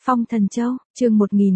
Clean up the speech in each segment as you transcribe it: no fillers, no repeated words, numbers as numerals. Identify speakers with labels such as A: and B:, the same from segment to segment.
A: Phong Thần Châu, chương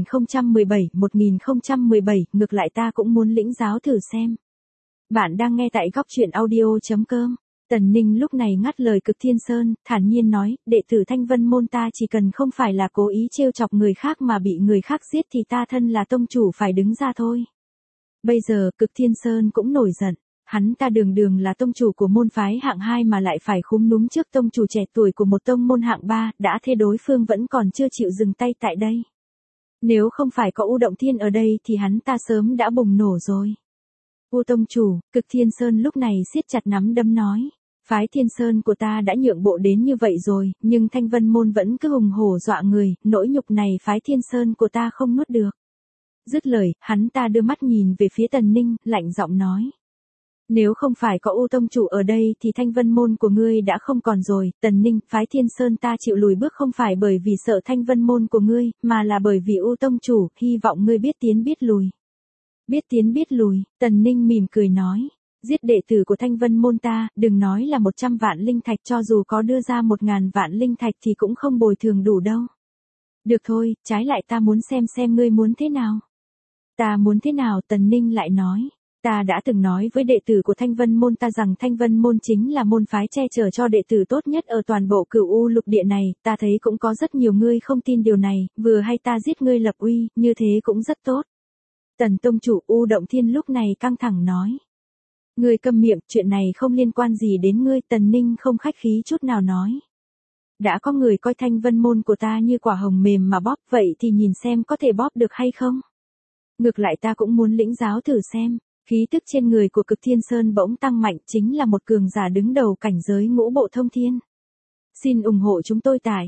A: 1017, ngược lại ta cũng muốn lĩnh giáo thử xem. Bạn đang nghe tại góc truyện audio.com. Tần Ninh lúc này ngắt lời Cực Thiên Sơn, thản nhiên nói, đệ tử Thanh Vân môn ta chỉ cần không phải là cố ý trêu chọc người khác mà bị người khác giết thì ta thân là tông chủ phải đứng ra thôi. Bây giờ Cực Thiên Sơn cũng nổi giận. Hắn ta đường đường là tông chủ của môn phái hạng 2 mà lại phải khúm núm trước tông chủ trẻ tuổi của một tông môn hạng 3, đã thế đối phương vẫn còn chưa chịu dừng tay tại đây. Nếu không phải có U Động Thiên ở đây thì hắn ta sớm đã bùng nổ rồi. U tông chủ, Cực Thiên Sơn lúc này siết chặt nắm đấm nói. Phái Thiên Sơn của ta đã nhượng bộ đến như vậy rồi, nhưng Thanh Vân môn vẫn cứ hùng hổ dọa người, nỗi nhục này phái Thiên Sơn của ta không nuốt được. Dứt lời, hắn ta đưa mắt nhìn về phía Tần Ninh, lạnh giọng nói. Nếu không phải có U tông chủ ở đây thì Thanh Vân môn của ngươi đã không còn rồi, Tần Ninh, phái Thiên Sơn ta chịu lùi bước không phải bởi vì sợ Thanh Vân môn của ngươi, mà là bởi vì U tông chủ, hy vọng ngươi biết tiến biết lùi. Biết tiến biết lùi, Tần Ninh mỉm cười nói, giết đệ tử của Thanh Vân môn ta, đừng nói là 100 vạn linh thạch, cho dù có đưa ra 1000 vạn linh thạch thì cũng không bồi thường đủ đâu. Được thôi, trái lại ta muốn xem ngươi muốn thế nào. Ta muốn thế nào, Tần Ninh lại nói. Ta đã từng nói với đệ tử của Thanh Vân môn ta rằng Thanh Vân môn chính là môn phái che chở cho đệ tử tốt nhất ở toàn bộ Cửu U lục địa này, ta thấy cũng có rất nhiều ngươi không tin điều này, vừa hay ta giết ngươi lập uy, như thế cũng rất tốt. Tần tông chủ U Động Thiên lúc này căng thẳng nói. Ngươi câm miệng, chuyện này không liên quan gì đến ngươi, Tần Ninh không khách khí chút nào nói. Đã có người coi Thanh Vân môn của ta như quả hồng mềm mà bóp, vậy thì nhìn xem có thể bóp được hay không. Ngược lại ta cũng muốn lĩnh giáo thử xem. Khí tức trên người của Cực Thiên Sơn bỗng tăng mạnh, chính là một cường giả đứng đầu cảnh giới ngũ bộ thông thiên. Xin ủng hộ chúng tôi tại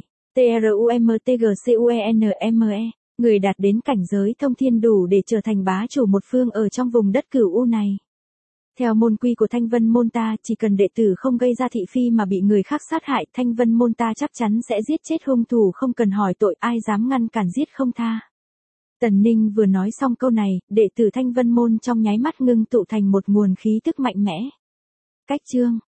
A: TRUMTGCUENME, người đạt đến cảnh giới thông thiên đủ để trở thành bá chủ một phương ở trong vùng đất Cửu U này. Theo môn quy của Thanh Vân môn ta, chỉ cần đệ tử không gây ra thị phi mà bị người khác sát hại, Thanh Vân môn ta chắc chắn sẽ giết chết hung thủ không cần hỏi tội, ai dám ngăn cản giết không tha. Tần Ninh vừa nói xong câu này, đệ tử Thanh Vân môn trong nháy mắt ngưng tụ thành một nguồn khí tức mạnh mẽ. Cách chương